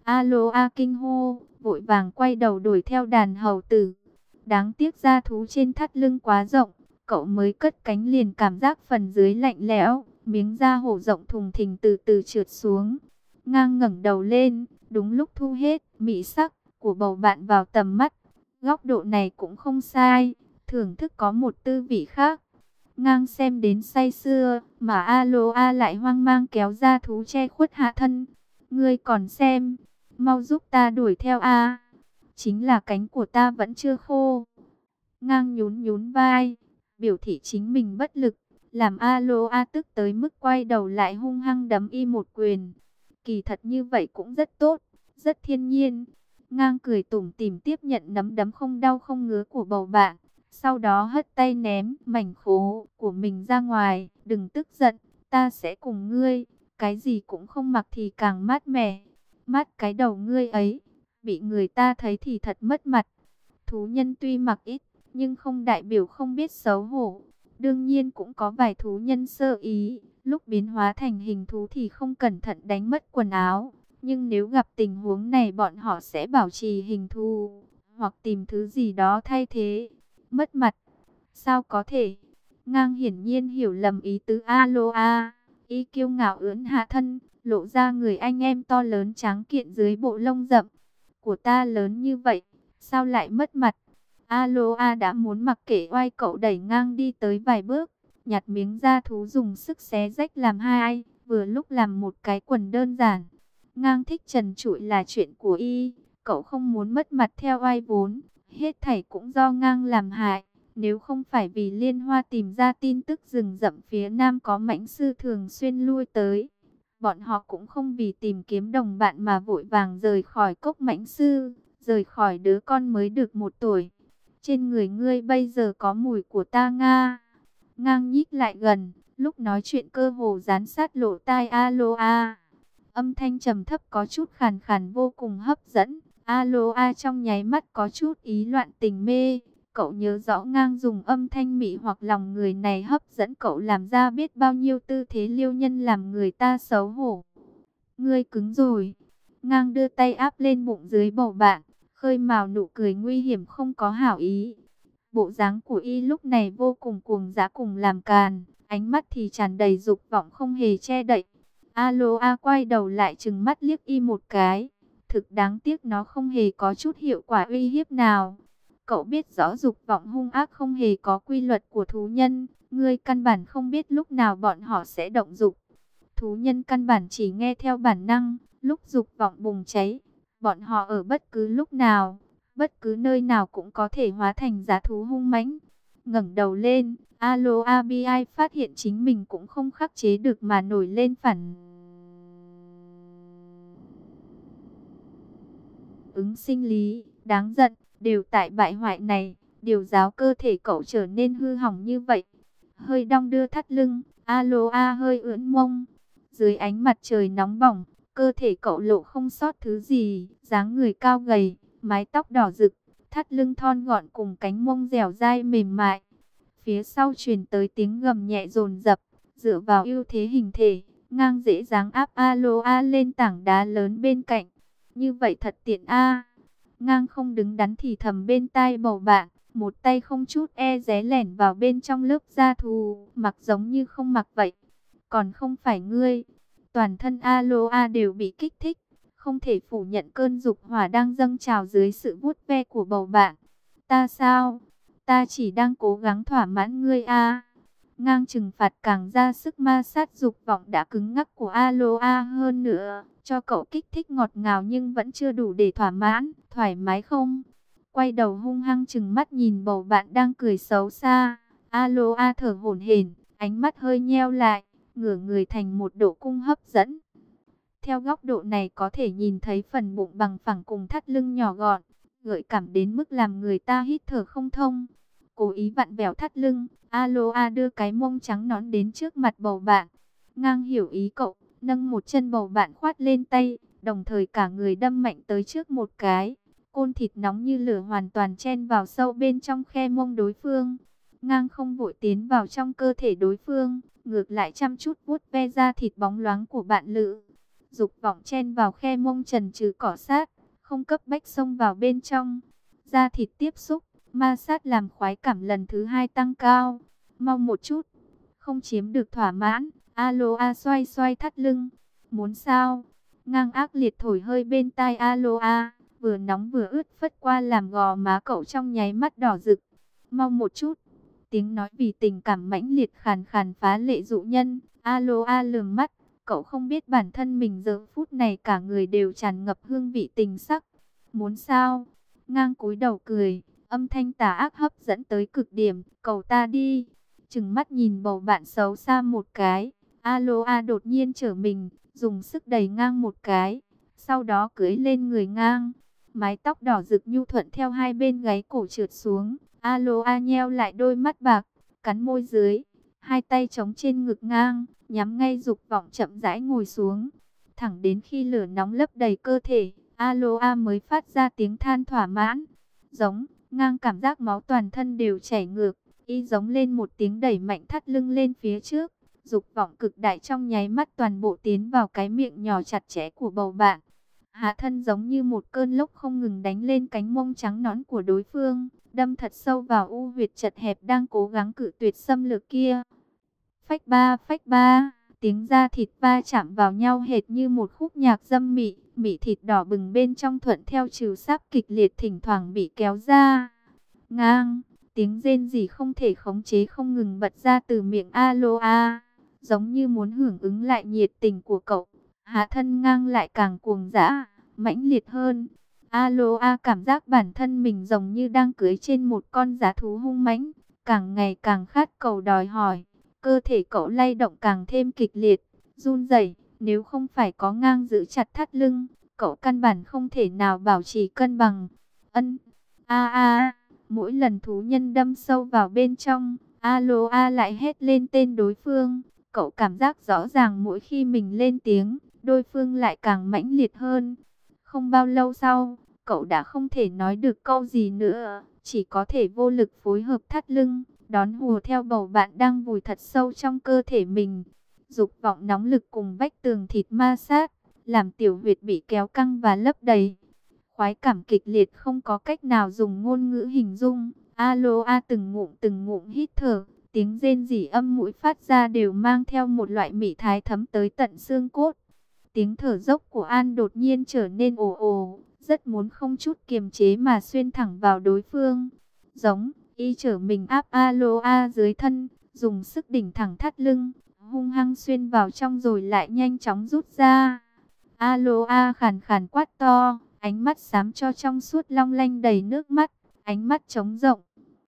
Aloa kinh hô, vội vàng quay đầu đuổi theo đàn hầu tử. Đáng tiếc da thú trên thắt lưng quá rộng, cậu mới cất cánh liền cảm giác phần dưới lạnh lẽo, miếng da hổ rộng thùng thình từ từ trượt xuống. Ngang ngẩng đầu lên, đúng lúc thu hết mỹ sắc của bầu bạn vào tầm mắt. Góc độ này cũng không sai, thưởng thức có một tư vị khác. Ngang xem đến say sưa, mà Aloa lại hoang mang kéo ra thú che khuất hạ thân. Ngươi còn xem, mau giúp ta đuổi theo a. Chính là cánh của ta vẫn chưa khô. Ngang nhún nhún vai, biểu thị chính mình bất lực, làm Aloa tức tới mức quay đầu lại hung hăng đấm y một quyền. Kỳ thật như vậy cũng rất tốt, rất thiên nhiên. Ngang cười tủm tỉm tiếp nhận nắm đấm không đau không ngứa của bầu bạn. Sau đó hất tay ném mảnh khố của mình ra ngoài. Đừng tức giận, ta sẽ cùng ngươi. Cái gì cũng không mặc thì càng mát mẻ. Mát cái đầu ngươi ấy, bị người ta thấy thì thật mất mặt. Thú nhân tuy mặc ít, nhưng không đại biểu không biết xấu hổ. Đương nhiên cũng có vài thú nhân sơ ý, lúc biến hóa thành hình thú thì không cẩn thận đánh mất quần áo. Nhưng nếu gặp tình huống này bọn họ sẽ bảo trì hình thù, hoặc tìm thứ gì đó thay thế. Mất mặt, sao có thể? Ngang hiển nhiên hiểu lầm ý tứ Aloa. Y kiêu ngạo ưỡn hạ thân, lộ ra người anh em to lớn tráng kiện dưới bộ lông rậm. Của ta lớn như vậy, sao lại mất mặt? Aloa đã muốn mặc kệ oai cậu đẩy Ngang đi tới vài bước, nhặt miếng da thú dùng sức xé rách làm hai, vừa lúc làm một cái quần đơn giản. Ngang thích trần trụi là chuyện của y, cậu không muốn mất mặt theo oai vốn, hết thảy cũng do Ngang làm hại. Nếu không phải vì Liên Hoa tìm ra tin tức rừng rậm phía nam có mãnh sư thường xuyên lui tới, bọn họ cũng không vì tìm kiếm đồng bạn mà vội vàng rời khỏi cốc mãnh sư, rời khỏi đứa con mới được một tuổi. Trên người ngươi bây giờ có mùi của ta Nga. Ngang nhích lại gần, lúc nói chuyện cơ hồ dán sát lỗ tai Aloa. Âm thanh trầm thấp có chút khàn khàn vô cùng hấp dẫn. Aloa trong nháy mắt có chút ý loạn tình mê. Cậu nhớ rõ Ngang dùng âm thanh mị hoặc lòng người này hấp dẫn cậu làm ra biết bao nhiêu tư thế liêu nhân làm người ta xấu hổ. Ngươi cứng rồi. Ngang đưa tay áp lên bụng dưới bầu bạn, khơi mào nụ cười nguy hiểm không có hảo ý. Bộ dáng của y lúc này vô cùng cuồng dã cùng làm càn, ánh mắt thì tràn đầy dục vọng không hề che đậy. Aloa quay đầu lại trừng mắt liếc y một cái. Thực đáng tiếc nó không hề có chút hiệu quả uy hiếp nào. Cậu biết rõ dục vọng hung ác không hề có quy luật của thú nhân. Ngươi căn bản không biết lúc nào bọn họ sẽ động dục. Thú nhân căn bản chỉ nghe theo bản năng. Lúc dục vọng bùng cháy, bọn họ ở bất cứ lúc nào, bất cứ nơi nào cũng có thể hóa thành dã thú hung mãnh. Ngẩng đầu lên, Aloa bi ai phát hiện chính mình cũng không khắc chế được mà nổi lên phản ứng sinh lý, đáng giận, đều tại bại hoại này, điều giáo cơ thể cậu trở nên hư hỏng như vậy. Hơi đong đưa thắt lưng, Aloa hơi ưỡn mông, dưới ánh mặt trời nóng bỏng, cơ thể cậu lộ không sót thứ gì, dáng người cao gầy, mái tóc đỏ rực, thắt lưng thon gọn cùng cánh mông dẻo dai mềm mại. Phía sau truyền tới tiếng gầm nhẹ dồn dập, dựa vào ưu thế hình thể, Ngang dễ dàng áp Aloa lên tảng đá lớn bên cạnh. Như vậy thật tiện a. Ngang không đứng đắn thì thầm bên tai bầu bạn, một tay không chút e dé lẻn vào bên trong lớp da thú, mặc giống như không mặc vậy. Còn không phải ngươi. Toàn thân Aloa đều bị kích thích, không thể phủ nhận cơn dục hỏa đang dâng trào dưới sự vuốt ve của bầu bạn. Ta sao? Ta chỉ đang cố gắng thỏa mãn ngươi a. Ngang trừng phạt càng ra sức ma sát dục vọng đã cứng ngắc của Aloa hơn nữa, cho cậu kích thích ngọt ngào nhưng vẫn chưa đủ để thỏa mãn, thoải mái không? Quay đầu hung hăng trừng mắt nhìn bầu bạn đang cười xấu xa. Aloa thở hổn hển, ánh mắt hơi nheo lại, ngửa người thành một độ cung hấp dẫn. Theo góc độ này có thể nhìn thấy phần bụng bằng phẳng cùng thắt lưng nhỏ gọn, gợi cảm đến mức làm người ta hít thở không thông. Cố ý vặn vẹo thắt lưng, Aloa đưa cái mông trắng nõn đến trước mặt bầu bạn. Ngang hiểu ý cậu, nâng một chân bầu bạn khoát lên tay, đồng thời cả người đâm mạnh tới trước một cái. Côn thịt nóng như lửa hoàn toàn chen vào sâu bên trong khe mông đối phương. Ngang không vội tiến vào trong cơ thể đối phương, ngược lại chăm chút vuốt ve da thịt bóng loáng của bạn lữ. Dục vọng chen vào khe mông trần trừ cỏ sát, không cấp bách xông vào bên trong. Da thịt tiếp xúc, ma sát làm khoái cảm lần thứ hai tăng cao. Mau một chút, không chiếm được thỏa mãn, Aloa xoay xoay thắt lưng. Muốn sao? Ngang ác liệt thổi hơi bên tai Aloa, vừa nóng vừa ướt phất qua làm gò má cậu trong nháy mắt đỏ rực. Mau một chút, Tiếng nói vì tình cảm mãnh liệt khàn khàn phá lệ dụ nhân. Aloha lườm mắt, cậu không biết bản thân mình giờ phút này cả người đều tràn ngập hương vị tình sắc. Muốn sao? Ngang cúi đầu cười, âm thanh tà ác hấp dẫn tới cực điểm. Cầu ta đi. Trừng mắt nhìn bầu bạn xấu xa một cái. Aloha đột nhiên trở mình, dùng sức đẩy Ngang một cái. Sau đó cưỡi lên người Ngang. Mái tóc đỏ rực nhu thuận theo hai bên gáy cổ trượt xuống. Aloha nheo lại đôi mắt bạc, cắn môi dưới. Hai tay chống trên ngực Ngang, nhắm ngay dục vọng chậm rãi ngồi xuống. Thẳng đến khi lửa nóng lấp đầy cơ thể, Aloha mới phát ra tiếng than thỏa mãn. Giống, Ngang cảm giác máu toàn thân đều chảy ngược. Y giống lên một tiếng đẩy mạnh thắt lưng lên phía trước. Dục vọng cực đại trong nháy mắt toàn bộ tiến vào cái miệng nhỏ chặt chẽ của bầu bạn. Hạ thân giống như một cơn lốc không ngừng đánh lên cánh mông trắng nõn của đối phương, đâm thật sâu vào u huyệt chật hẹp đang cố gắng cự tuyệt xâm lược kia. Phách ba phách ba, tiếng da thịt va chạm vào nhau hệt như một khúc nhạc dâm mị, mị thịt đỏ bừng bên trong thuận theo trừ sáp kịch liệt thỉnh thoảng bị kéo ra. Ngang, tiếng rên rỉ không thể khống chế không ngừng bật ra từ miệng Aloha, giống như muốn hưởng ứng lại nhiệt tình của cậu. Hạ thân Ngang lại càng cuồng dã, mãnh liệt hơn. Aloha cảm giác bản thân mình giống như đang cưỡi trên một con dã thú hung mãnh, càng ngày càng khát cầu đòi hỏi. Cơ thể cậu lay động càng thêm kịch liệt, run rẩy. Nếu không phải có Ngang giữ chặt thắt lưng, cậu căn bản không thể nào bảo trì cân bằng. Ân, a a, mỗi lần thú nhân đâm sâu vào bên trong, Aloha lại hét lên tên đối phương. Cậu cảm giác rõ ràng mỗi khi mình lên tiếng, đối phương lại càng mãnh liệt hơn. Không bao lâu sau, cậu đã không thể nói được câu gì nữa, chỉ có thể vô lực phối hợp thắt lưng, đón hùa theo bầu bạn đang vùi thật sâu trong cơ thể mình. Dục vọng nóng lực cùng vách tường thịt ma sát, làm tiểu huyệt bị kéo căng và lấp đầy. Khoái cảm kịch liệt không có cách nào dùng ngôn ngữ hình dung. Aloha từng ngụm từng ngụm hít thở, tiếng rên rỉ âm mũi phát ra đều mang theo một loại mị thái thấm tới tận xương cốt. Tiếng thở dốc của An đột nhiên trở nên ồ ồ, rất muốn không chút kiềm chế mà xuyên thẳng vào đối phương. Giống, y trở mình áp Aloha dưới thân, dùng sức đỉnh thẳng thắt lưng, hung hăng xuyên vào trong rồi lại nhanh chóng rút ra. Aloha khàn khàn quát to, ánh mắt xám cho trong suốt long lanh đầy nước mắt, ánh mắt trống rộng.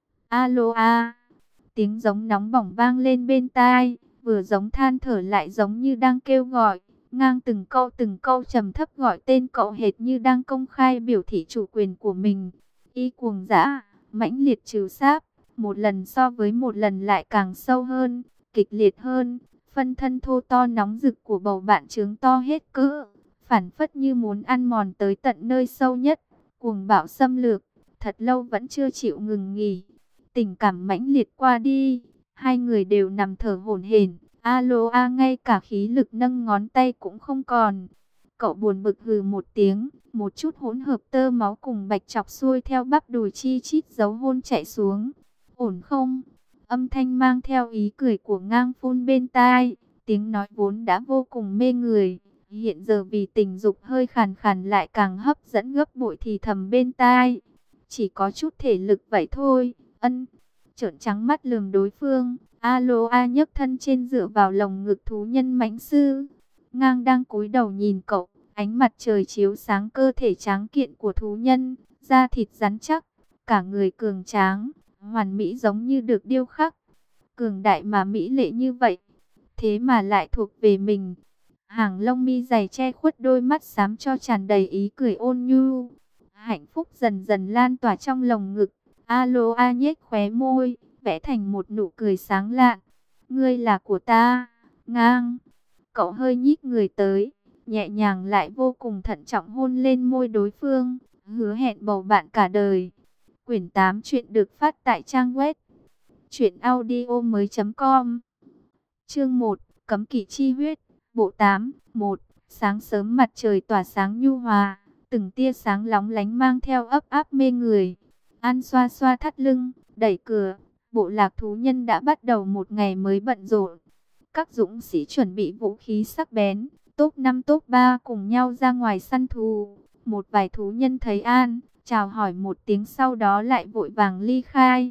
Aloha, tiếng giống nóng bỏng vang lên bên tai, vừa giống than thở lại giống như đang kêu gọi. Ngang từng câu từng câu trầm thấp gọi tên cậu hệt như đang công khai biểu thị chủ quyền của mình. Y cuồng dã, mãnh liệt trừ sáp, một lần so với một lần lại càng sâu hơn, kịch liệt hơn. Phân thân thô to nóng rực của bầu bạn trướng to hết cỡ, phản phất như muốn ăn mòn tới tận nơi sâu nhất, cuồng bạo xâm lược, thật lâu vẫn chưa chịu ngừng nghỉ. Tình cảm mãnh liệt qua đi, hai người đều nằm thở hổn hển. Aloha ngay cả khí lực nâng ngón tay cũng không còn. Cậu buồn bực hừ một tiếng, một chút hỗn hợp tơ máu cùng bạch chọc xuôi theo bắp đùi chi chít dấu hôn chạy xuống. Ổn không? Âm thanh mang theo ý cười của Ngang phun bên tai, tiếng nói vốn đã vô cùng mê người, hiện giờ vì tình dục hơi khàn khàn lại càng hấp dẫn gấp bội thì thầm bên tai. Chỉ có chút thể lực vậy thôi, ân. Trợn trắng mắt lườm đối phương, Aloha nhấc thân trên dựa vào lồng ngực thú nhân mãnh sư. Ngang đang cúi đầu nhìn cậu, ánh mặt trời chiếu sáng cơ thể tráng kiện của thú nhân, da thịt rắn chắc, cả người cường tráng, hoàn mỹ giống như được điêu khắc. Cường đại mà mỹ lệ như vậy, thế mà lại thuộc về mình. Hàng lông mi dày che khuất đôi mắt xám cho tràn đầy ý cười ôn nhu. Hạnh phúc dần dần lan tỏa trong lồng ngực. Aloha nhếch khóe môi, vẽ thành một nụ cười sáng lạn. Ngươi là của ta, Ngang. Cậu hơi nhích người tới, nhẹ nhàng lại vô cùng thận trọng hôn lên môi đối phương, hứa hẹn bầu bạn cả đời. Quyển tám chuyện được phát tại trang web truyện audio mới chấm com. Chương một, Cấm kỵ chi huyết, bộ tám, một. Sáng sớm mặt trời tỏa sáng nhu hòa, từng tia sáng lóng lánh mang theo ấp áp mê người. An xoa xoa thắt lưng, đẩy cửa, bộ lạc thú nhân đã bắt đầu một ngày mới bận rộn. Các dũng sĩ chuẩn bị vũ khí sắc bén, top năm top ba cùng nhau ra ngoài săn thú. Một vài thú nhân thấy An, chào hỏi một tiếng sau đó lại vội vàng ly khai.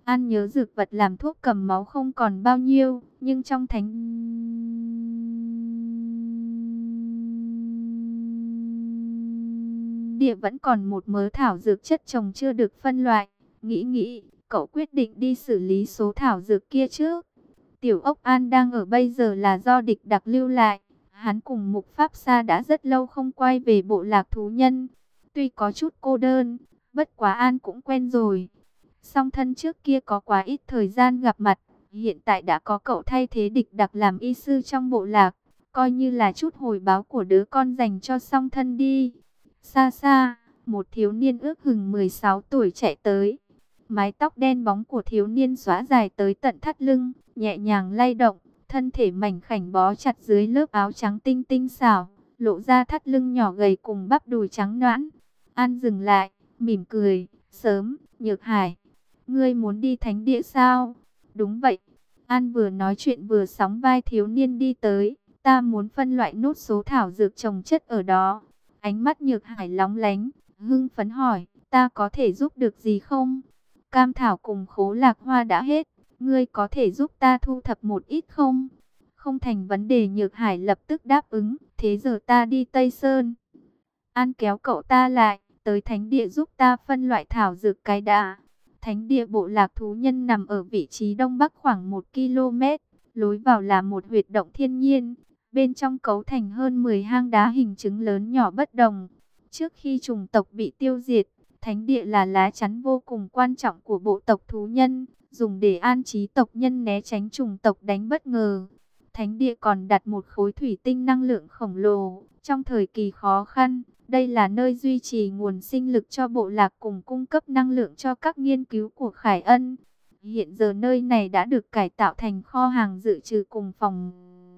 An nhớ dược vật làm thuốc cầm máu không còn bao nhiêu, nhưng trong thánh địa vẫn còn một mớ thảo dược chất trồng chưa được phân loại. Nghĩ nghĩ, cậu quyết định đi xử lý số thảo dược kia trước. Tiểu ốc An đang ở bây giờ là do địch đặc lưu lại. Hắn cùng Mục Pháp Sa đã rất lâu không quay về bộ lạc thú nhân. Tuy có chút cô đơn, bất quá An cũng quen rồi. Song thân trước kia có quá ít thời gian gặp mặt, hiện tại đã có cậu thay thế địch đặc làm y sư trong bộ lạc, coi như là chút hồi báo của đứa con dành cho song thân đi. Xa xa, một thiếu niên ước hừng mười sáu tuổi chạy tới. Mái tóc đen bóng của thiếu niên xõa dài tới tận thắt lưng, nhẹ nhàng lay động, thân thể mảnh khảnh bó chặt dưới lớp áo trắng tinh tinh xảo, lộ ra thắt lưng nhỏ gầy cùng bắp đùi trắng nõn. An dừng lại, mỉm cười, sớm, Nhược Hải. Ngươi muốn đi thánh địa sao? Đúng vậy. An vừa nói chuyện vừa sóng vai thiếu niên đi tới. Ta muốn phân loại nốt số thảo dược trồng chất ở đó. Ánh mắt Nhược Hải lóng lánh, hưng phấn hỏi, ta có thể giúp được gì không? Cam thảo cùng khố lạc hoa đã hết. Ngươi có thể giúp ta thu thập một ít không? Không thành vấn đề. Nhược Hải lập tức đáp ứng. Thế giờ ta đi Tây Sơn. An kéo cậu ta lại, tới thánh địa giúp ta phân loại thảo dược cái đã. Thánh địa bộ lạc thú nhân nằm ở vị trí đông bắc khoảng một ki lô mét. Lối vào là một huyệt động thiên nhiên. Bên trong cấu thành hơn mười hang đá hình trứng lớn nhỏ bất đồng. Trước khi chủng tộc bị tiêu diệt, thánh địa là lá chắn vô cùng quan trọng của bộ tộc thú nhân, dùng để an trí tộc nhân né tránh chủng tộc đánh bất ngờ. Thánh địa còn đặt một khối thủy tinh năng lượng khổng lồ. Trong thời kỳ khó khăn, đây là nơi duy trì nguồn sinh lực cho bộ lạc cùng cung cấp năng lượng cho các nghiên cứu của Khải Ân. Hiện giờ nơi này đã được cải tạo thành kho hàng dự trữ cùng phòng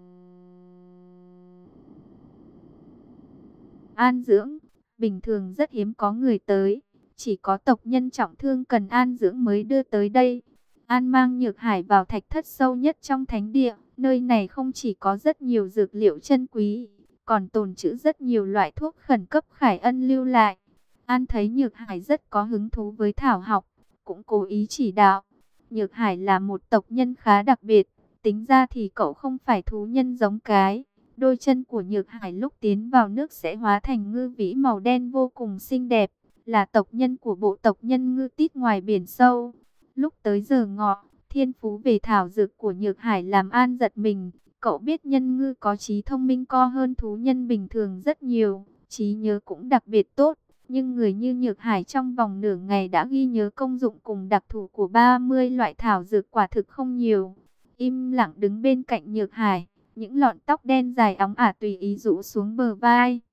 an dưỡng. Bình thường rất hiếm có người tới, chỉ có tộc nhân trọng thương cần an dưỡng mới đưa tới đây. An mang Nhược Hải vào thạch thất sâu nhất trong thánh địa. Nơi này không chỉ có rất nhiều dược liệu chân quý, còn tồn trữ rất nhiều loại thuốc khẩn cấp Khải Ân lưu lại. An thấy Nhược Hải rất có hứng thú với thảo học, cũng cố ý chỉ đạo. Nhược Hải là một tộc nhân khá đặc biệt, tính ra thì cậu không phải thú nhân giống cái. Đôi chân của Nhược Hải lúc tiến vào nước sẽ hóa thành ngư vĩ màu đen vô cùng xinh đẹp, là tộc nhân của bộ tộc nhân ngư tít ngoài biển sâu. Lúc tới giờ ngọ, thiên phú về thảo dược của Nhược Hải làm An giật mình. Cậu biết nhân ngư có trí thông minh co hơn thú nhân bình thường rất nhiều, trí nhớ cũng đặc biệt tốt. Nhưng người như Nhược Hải trong vòng nửa ngày đã ghi nhớ công dụng cùng đặc thù của ba mươi loại thảo dược quả thực không nhiều. Im lặng đứng bên cạnh Nhược Hải, những lọn tóc đen dài óng ả tùy ý rũ xuống bờ vai.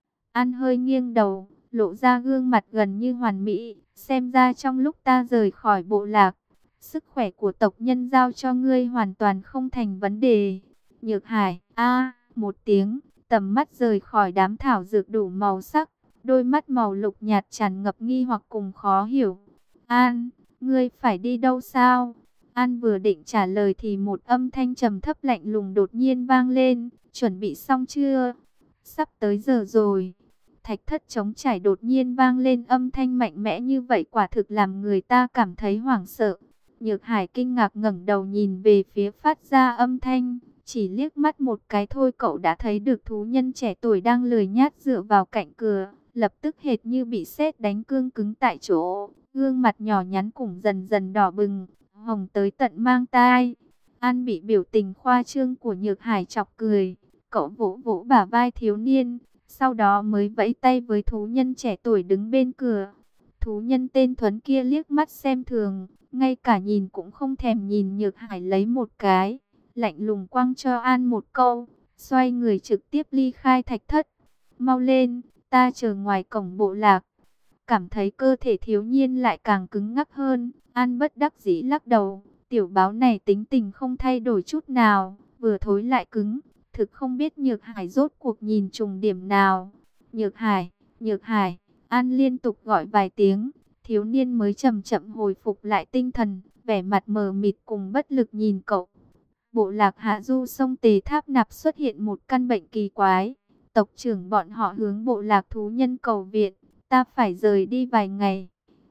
An hơi nghiêng đầu, lộ ra gương mặt gần như hoàn mỹ. Xem ra trong lúc ta rời khỏi bộ lạc, sức khỏe của tộc nhân giao cho ngươi hoàn toàn không thành vấn đề. Nhược Hải, a một tiếng, tầm mắt rời khỏi đám thảo dược đủ màu sắc, đôi mắt màu lục nhạt tràn ngập nghi hoặc cùng khó hiểu. An, ngươi phải đi đâu sao? An vừa định trả lời thì một âm thanh trầm thấp lạnh lùng đột nhiên vang lên. Chuẩn bị xong chưa? Sắp tới giờ rồi. Thạch thất trống trải đột nhiên vang lên âm thanh mạnh mẽ như vậy, quả thực làm người ta cảm thấy hoảng sợ. Nhược Hải kinh ngạc ngẩng đầu nhìn về phía phát ra âm thanh. Chỉ liếc mắt một cái thôi cậu đã thấy được thú nhân trẻ tuổi đang lười nhác dựa vào cạnh cửa. Lập tức hệt như bị sét đánh, cương cứng tại chỗ. Gương mặt nhỏ nhắn cũng dần dần đỏ bừng, hồng tới tận mang tai. An bị biểu tình khoa trương của Nhược Hải chọc cười. Cậu vỗ vỗ bả vai thiếu niên, sau đó mới vẫy tay với thú nhân trẻ tuổi đứng bên cửa. Thú nhân tên Thuấn kia liếc mắt xem thường, ngay cả nhìn cũng không thèm nhìn Nhược Hải lấy một cái. Lạnh lùng quăng cho An một câu, xoay người trực tiếp ly khai thạch thất. Mau lên, ta chờ ngoài cổng bộ lạc. Cảm thấy cơ thể thiếu niên lại càng cứng ngắc hơn, An bất đắc dĩ lắc đầu. Tiểu báo này tính tình không thay đổi chút nào, vừa thối lại cứng. Thực không biết Nhược Hải rốt cuộc nhìn trùng điểm nào. Nhược Hải, Nhược Hải, An liên tục gọi vài tiếng. Thiếu niên mới chậm chậm hồi phục lại tinh thần, vẻ mặt mờ mịt cùng bất lực nhìn cậu. Bộ lạc hạ du sông Tề Tháp Nạp xuất hiện một căn bệnh kỳ quái. Tộc trưởng bọn họ hướng bộ lạc thú nhân cầu viện, ta phải rời đi vài ngày.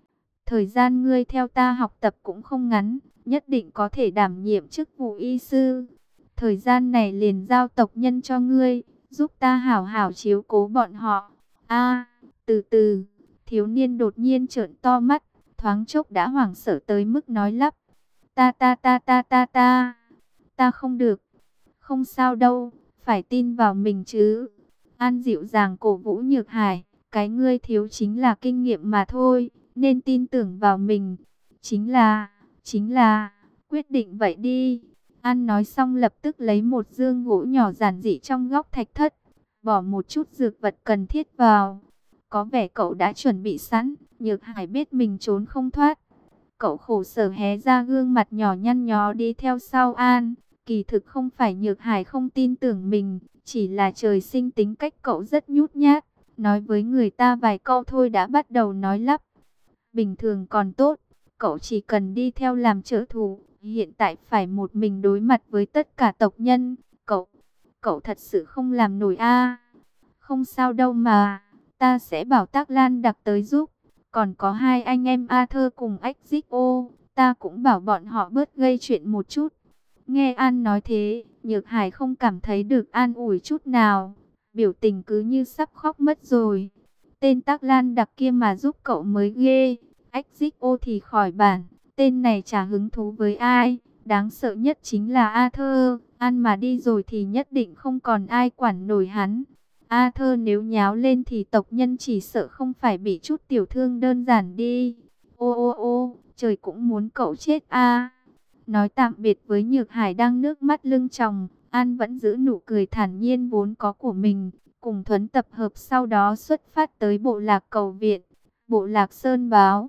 Thời gian ngươi theo ta học tập cũng không ngắn, nhất định có thể đảm nhiệm chức vụ y sư. Thời gian này liền giao tộc nhân cho ngươi, giúp ta hảo hảo chiếu cố bọn họ. A, từ từ, thiếu niên đột nhiên trợn to mắt, thoáng chốc đã hoảng sợ tới mức nói lắp. Ta ta ta ta ta ta, ta không được, không sao đâu, phải tin vào mình chứ. An dịu dàng cổ vũ Nhược Hải, cái ngươi thiếu chính là kinh nghiệm mà thôi, nên tin tưởng vào mình. Chính là, chính là, quyết định vậy đi. An nói xong lập tức lấy một dương gỗ nhỏ giản dị trong góc thạch thất, bỏ một chút dược vật cần thiết vào. Có vẻ cậu đã chuẩn bị sẵn, Nhược Hải biết mình trốn không thoát. Cậu khổ sở hé ra gương mặt nhỏ nhăn nhó đi theo sau An. Kỳ thực không phải Nhược Hải không tin tưởng mình, chỉ là trời sinh tính cách cậu rất nhút nhát. Nói với người ta vài câu thôi đã bắt đầu nói lắp. Bình thường còn tốt, cậu chỉ cần đi theo làm trợ thủ. Hiện tại phải một mình đối mặt với tất cả tộc nhân. Cậu, cậu thật sự không làm nổi a. Không sao đâu mà, ta sẽ bảo Tắc Lan đặc tới giúp. Còn có hai anh em Arthur cùng Exito, ta cũng bảo bọn họ bớt gây chuyện một chút. Nghe An nói thế, Nhược Hải không cảm thấy được an ủi chút nào. Biểu tình cứ như sắp khóc mất rồi. Tên Tắc Lan đặc kia mà giúp cậu mới ghê. Exito thì khỏi bản. Tên này chả hứng thú với ai. Đáng sợ nhất chính là Arthur. An mà đi rồi thì nhất định không còn ai quản nổi hắn. Arthur nếu nháo lên thì tộc nhân chỉ sợ không phải bị chút tiểu thương đơn giản đi. Ô ô ô, trời cũng muốn cậu chết a. Nói tạm biệt với Nhược Hải đang nước mắt lưng tròng, An vẫn giữ nụ cười thản nhiên vốn có của mình, cùng Thuấn tập hợp sau đó xuất phát tới bộ lạc cầu viện, bộ lạc Sơn Báo.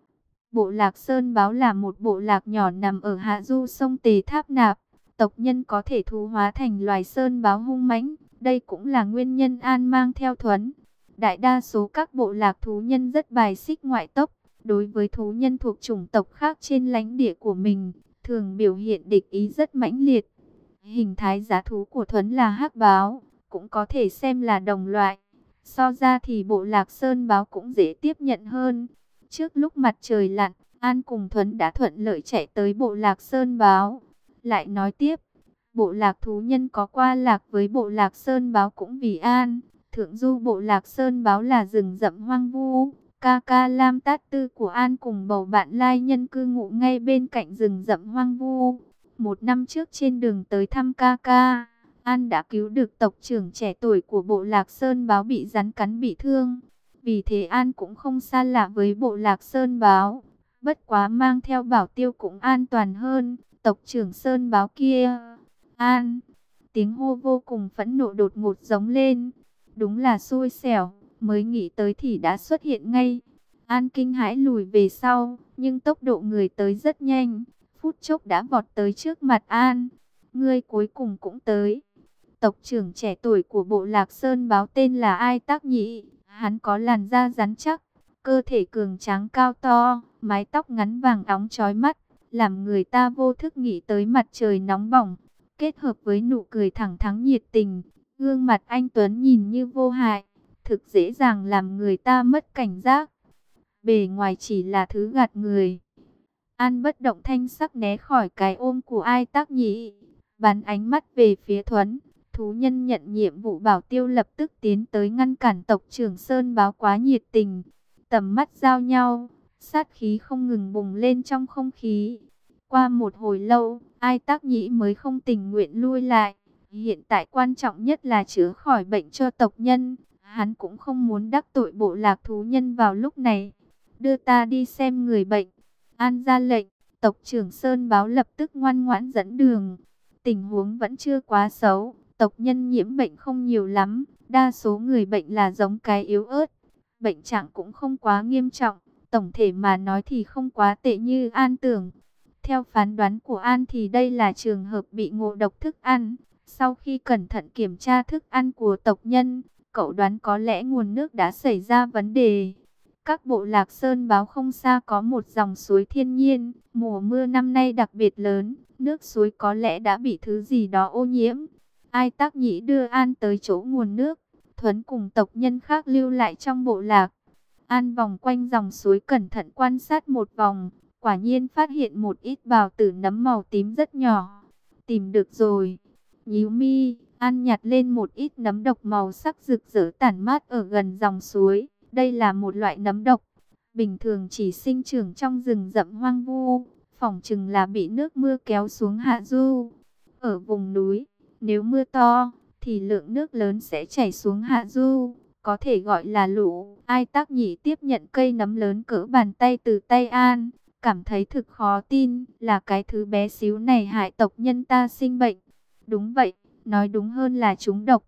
Bộ lạc Sơn Báo là một bộ lạc nhỏ nằm ở hạ du sông Tề Tháp Nạp, tộc nhân có thể thú hóa thành loài Sơn Báo hung mãnh, đây cũng là nguyên nhân An mang theo Thuấn. Đại đa số các bộ lạc thú nhân rất bài xích ngoại tộc, đối với thú nhân thuộc chủng tộc khác trên lãnh địa của mình, thường biểu hiện địch ý rất mãnh liệt. Hình thái giá thú của Thuấn là hắc báo, cũng có thể xem là đồng loại. So ra thì bộ lạc Sơn Báo cũng dễ tiếp nhận hơn. Trước lúc mặt trời lặn, An cùng Thuấn đã thuận lợi chạy tới bộ lạc Sơn Báo. Lại nói tiếp, bộ lạc thú nhân có qua lạc với bộ lạc Sơn Báo cũng vì An. Thượng du bộ lạc Sơn Báo là rừng rậm hoang vu. Ca ca Lam Tát Tư của An cùng bầu bạn lai nhân cư ngụ ngay bên cạnh rừng rậm hoang vu. Một năm trước trên đường tới thăm ca ca, An đã cứu được tộc trưởng trẻ tuổi của bộ lạc Sơn Báo bị rắn cắn bị thương. Vì thế An cũng không xa lạ với bộ lạc Sơn Báo. Bất quá mang theo bảo tiêu cũng an toàn hơn. Tộc trưởng Sơn Báo kia, An, tiếng hô vô cùng phẫn nộ đột ngột giống lên. Đúng là xui xẻo, mới nghĩ tới thì đã xuất hiện ngay. An kinh hãi lùi về sau, nhưng tốc độ người tới rất nhanh. Phút chốc đã vọt tới trước mặt An. Ngươi cuối cùng cũng tới. Tộc trưởng trẻ tuổi của bộ lạc Sơn Báo tên là Ai Tác Nhĩ. Hắn có làn da rắn chắc, cơ thể cường tráng cao to, mái tóc ngắn vàng óng chói mắt, làm người ta vô thức nghĩ tới mặt trời nóng bỏng. Kết hợp với nụ cười thẳng thắn nhiệt tình, gương mặt anh Tuấn nhìn như vô hại, thực dễ dàng làm người ta mất cảnh giác. Bề ngoài chỉ là thứ gạt người. An bất động thanh sắc né khỏi cái ôm của Ai Tác Nhĩ, bắn ánh mắt về phía Thuấn. Thú nhân nhận nhiệm vụ bảo tiêu lập tức tiến tới ngăn cản tộc trưởng Sơn Báo quá nhiệt tình. Tầm mắt giao nhau, sát khí không ngừng bùng lên trong không khí. Qua một hồi lâu, Ai Tác Nhĩ mới không tình nguyện lui lại. Hiện tại quan trọng nhất là chữa khỏi bệnh cho tộc nhân. Hắn cũng không muốn đắc tội bộ lạc thú nhân vào lúc này. Đưa ta đi xem người bệnh. An ra lệnh, tộc trưởng Sơn Báo lập tức ngoan ngoãn dẫn đường. Tình huống vẫn chưa quá xấu. Tộc nhân nhiễm bệnh không nhiều lắm, đa số người bệnh là giống cái yếu ớt. Bệnh trạng cũng không quá nghiêm trọng, tổng thể mà nói thì không quá tệ như An tưởng. Theo phán đoán của An thì đây là trường hợp bị ngộ độc thức ăn. Sau khi cẩn thận kiểm tra thức ăn của tộc nhân, cậu đoán có lẽ nguồn nước đã xảy ra vấn đề. Các bộ lạc Sơn Báo không xa có một dòng suối thiên nhiên, mùa mưa năm nay đặc biệt lớn, nước suối có lẽ đã bị thứ gì đó ô nhiễm. Ai Tác Nhĩ đưa An tới chỗ nguồn nước, Thuấn cùng tộc nhân khác lưu lại trong bộ lạc. An vòng quanh dòng suối cẩn thận quan sát một vòng, quả nhiên phát hiện một ít bào tử nấm màu tím rất nhỏ. Tìm được rồi. Nhíu mi, An nhặt lên một ít nấm độc màu sắc rực rỡ tản mát ở gần dòng suối. Đây là một loại nấm độc, bình thường chỉ sinh trưởng trong rừng rậm hoang vu, phỏng chừng là bị nước mưa kéo xuống hạ du. Ở vùng núi, nếu mưa to, thì lượng nước lớn sẽ chảy xuống hạ du, có thể gọi là lũ. Ai Tác Nhĩ tiếp nhận cây nấm lớn cỡ bàn tay từ tay An, cảm thấy thực khó tin là cái thứ bé xíu này hại tộc nhân ta sinh bệnh. Đúng vậy, nói đúng hơn là trúng độc.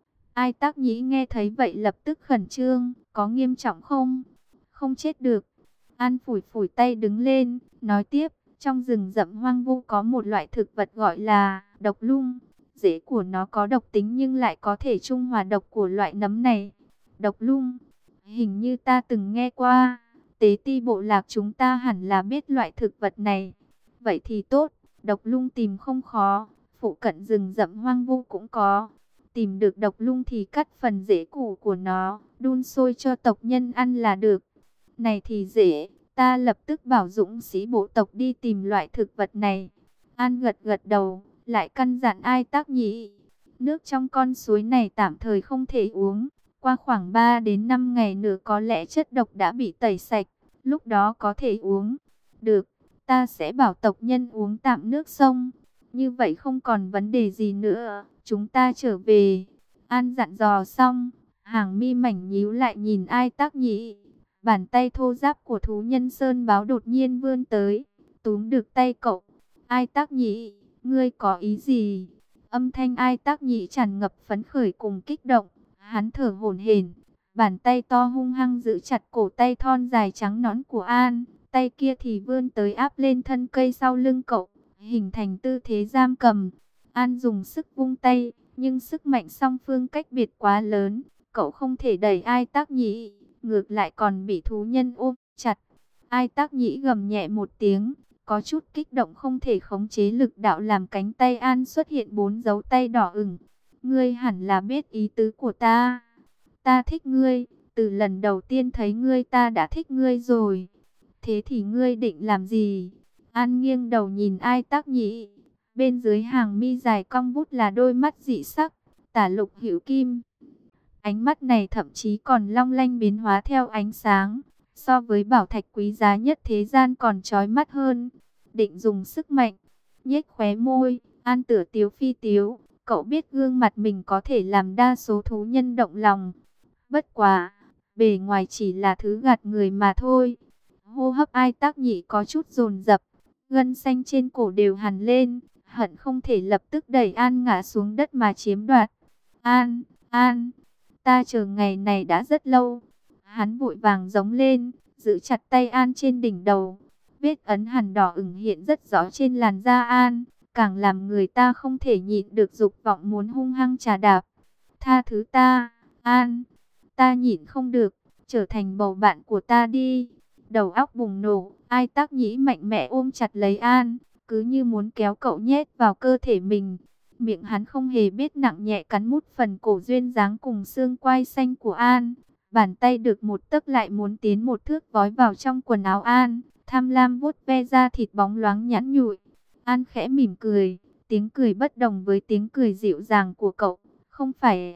Ai Tác Nhĩ nghe thấy vậy lập tức khẩn trương, có nghiêm trọng không? Không chết được. An phủi phủi tay đứng lên, nói tiếp, trong rừng rậm hoang vu có một loại thực vật gọi là độc lung. Rễ của nó có độc tính nhưng lại có thể trung hòa độc của loại nấm này. Độc lung, hình như ta từng nghe qua. Tế ti bộ lạc chúng ta hẳn là biết loại thực vật này. Vậy thì tốt, độc lung tìm không khó, phụ cận rừng rậm hoang vu cũng có. Tìm được độc lung thì cắt phần rễ củ của nó, đun sôi cho tộc nhân ăn là được. Này thì dễ, ta lập tức bảo dũng sĩ bộ tộc đi tìm loại thực vật này. An gật gật đầu, lại căn dặn Ai Tác Nhĩ. Nước trong con suối này tạm thời không thể uống. Qua khoảng ba đến năm ngày nữa có lẽ chất độc đã bị tẩy sạch, lúc đó có thể uống. Được, ta sẽ bảo tộc nhân uống tạm nước sông. Như vậy không còn vấn đề gì nữa, chúng ta trở về. An dặn dò xong, hàng mi mảnh nhíu lại nhìn Ai Tác Nhĩ. Bàn tay thô ráp của thú nhân Sơn Báo đột nhiên vươn tới, túm được tay cậu. Ai Tác Nhĩ, ngươi có ý gì? Âm thanh Ai Tác Nhĩ tràn ngập phấn khởi cùng kích động. Hắn thở hổn hển, bàn tay to hung hăng giữ chặt cổ tay thon dài trắng nõn của An, tay kia thì vươn tới áp lên thân cây sau lưng cậu, hình thành tư thế giam cầm. An dùng sức vung tay, nhưng sức mạnh song phương cách biệt quá lớn, cậu không thể đẩy Ai Tác Nhĩ, ngược lại còn bị thú nhân ôm chặt. Ai Tác Nhĩ gầm nhẹ một tiếng, có chút kích động không thể khống chế lực đạo làm cánh tay An xuất hiện bốn dấu tay đỏ ửng. Ngươi hẳn là biết ý tứ của ta. Ta thích ngươi, từ lần đầu tiên thấy ngươi ta đã thích ngươi rồi. Thế thì ngươi định làm gì? An nghiêng đầu nhìn Ai Tác Nhĩ. Bên dưới hàng mi dài cong vút là đôi mắt dị sắc, tả lục hữu kim. Ánh mắt này thậm chí còn long lanh biến hóa theo ánh sáng, so với bảo thạch quý giá nhất thế gian còn chói mắt hơn. Định dùng sức mạnh, nhếch khóe môi, An tựa tiếu phi tiếu. Cậu biết gương mặt mình có thể làm đa số thú nhân động lòng. Bất quá, bề ngoài chỉ là thứ gạt người mà thôi. Hô hấp Ai Tác Nhĩ có chút dồn dập, gân xanh trên cổ đều hằn lên, hận không thể lập tức đẩy An ngã xuống đất mà chiếm đoạt. An, An, ta chờ ngày này đã rất lâu. Hắn vội vàng giống lên, giữ chặt tay An trên đỉnh đầu. Vết ấn hằn đỏ ửng hiện rất rõ trên làn da An, càng làm người ta không thể nhịn được dục vọng muốn hung hăng trà đạp. Tha thứ ta, An, ta nhịn không được, trở thành bầu bạn của ta đi. Đầu óc bùng nổ, Ai Tác Nhĩ mạnh mẽ ôm chặt lấy An, cứ như muốn kéo cậu nhét vào cơ thể mình. Miệng hắn không hề biết nặng nhẹ cắn mút phần cổ duyên dáng cùng xương quai xanh của An. Bàn tay được một tấc lại muốn tiến một thước vói vào trong quần áo An, tham lam vuốt ve da thịt bóng loáng nhẵn nhụi. An khẽ mỉm cười, tiếng cười bất đồng với tiếng cười dịu dàng của cậu, không phải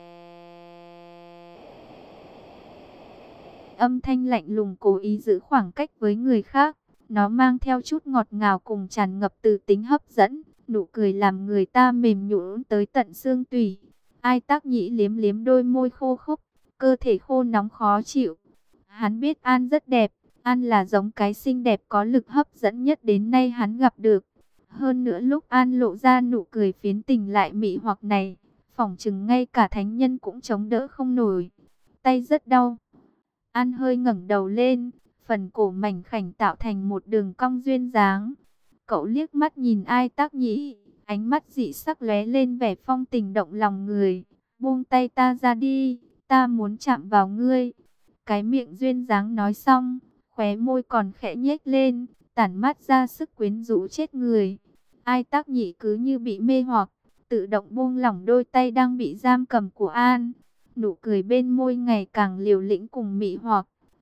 âm thanh lạnh lùng cố ý giữ khoảng cách với người khác. Nó mang theo chút ngọt ngào cùng tràn ngập từ tính hấp dẫn, nụ cười làm người ta mềm nhũn tới tận xương tủy. Ai Tác Nhĩ liếm liếm đôi môi khô khốc, cơ thể khô nóng khó chịu. Hắn biết An rất đẹp, An là giống cái xinh đẹp có lực hấp dẫn nhất đến nay hắn gặp được. Hơn nữa lúc An lộ ra nụ cười phiến tình lại mị hoặc này, phỏng chừng ngay cả thánh nhân cũng chống đỡ không nổi. Tay rất đau. An hơi ngẩng đầu lên, phần cổ mảnh khảnh tạo thành một đường cong duyên dáng. Cậu liếc mắt nhìn Ai Tác Nhĩ, ánh mắt dị sắc lóe lên vẻ phong tình động lòng người. Buông tay ta ra đi, ta muốn chạm vào ngươi. Cái miệng duyên dáng nói xong, khóe môi còn khẽ nhếch lên, tản mát ra sức quyến rũ chết người. Ai Tác Nhĩ cứ như bị mê hoặc, tự động buông lỏng đôi tay đang bị giam cầm của An. Nụ cười bên môi ngày càng liều lĩnh cùng mị hoặc.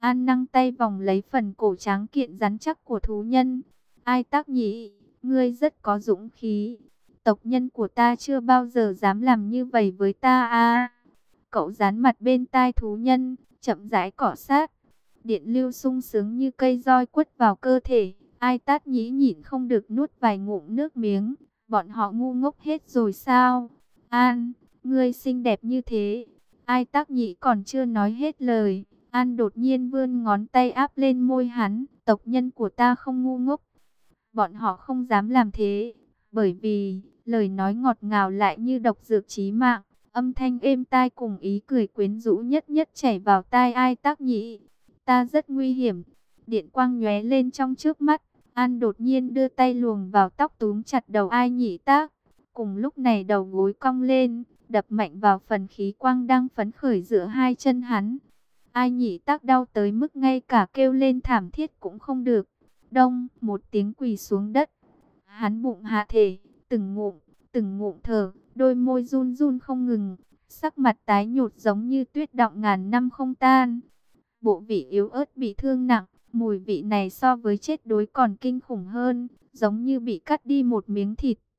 An năng tay vòng lấy phần cổ tráng kiện rắn chắc của thú nhân. Ai Tác Nhĩ, ngươi rất có dũng khí. Tộc nhân của ta chưa bao giờ dám làm như vậy với ta a. Cậu dán mặt bên tai thú nhân, chậm rãi cọ sát. Điện lưu sung sướng như cây roi quất vào cơ thể. Ai Tác Nhĩ nhịn không được nuốt vài ngụm nước miếng. Bọn họ ngu ngốc hết rồi sao? An, ngươi xinh đẹp như thế. Ai Tác Nhĩ còn chưa nói hết lời. An đột nhiên vươn ngón tay áp lên môi hắn. Tộc nhân của ta không ngu ngốc. Bọn họ không dám làm thế. Bởi vì, lời nói ngọt ngào lại như độc dược chí mạng. Âm thanh êm tai cùng ý cười quyến rũ nhất nhất chảy vào tai Ai Tác Nhĩ. Ta rất nguy hiểm. Điện quang nhóe lên trong trước mắt. An đột nhiên đưa tay luồn vào tóc túm chặt đầu Ai Nhĩ Tác. Cùng lúc này đầu gối cong lên, đập mạnh vào phần khí quang đang phấn khởi giữa hai chân hắn. Ai Nhĩ Tác đau tới mức ngay cả kêu lên thảm thiết cũng không được. Đông, một tiếng quỳ xuống đất. Hắn bụng hạ thể, từng ngụm, từng ngụm thở, đôi môi run run không ngừng, sắc mặt tái nhợt giống như tuyết đọng ngàn năm không tan. Bộ vị yếu ớt bị thương nặng, mùi vị này so với chết đuối còn kinh khủng hơn, giống như bị cắt đi một miếng thịt.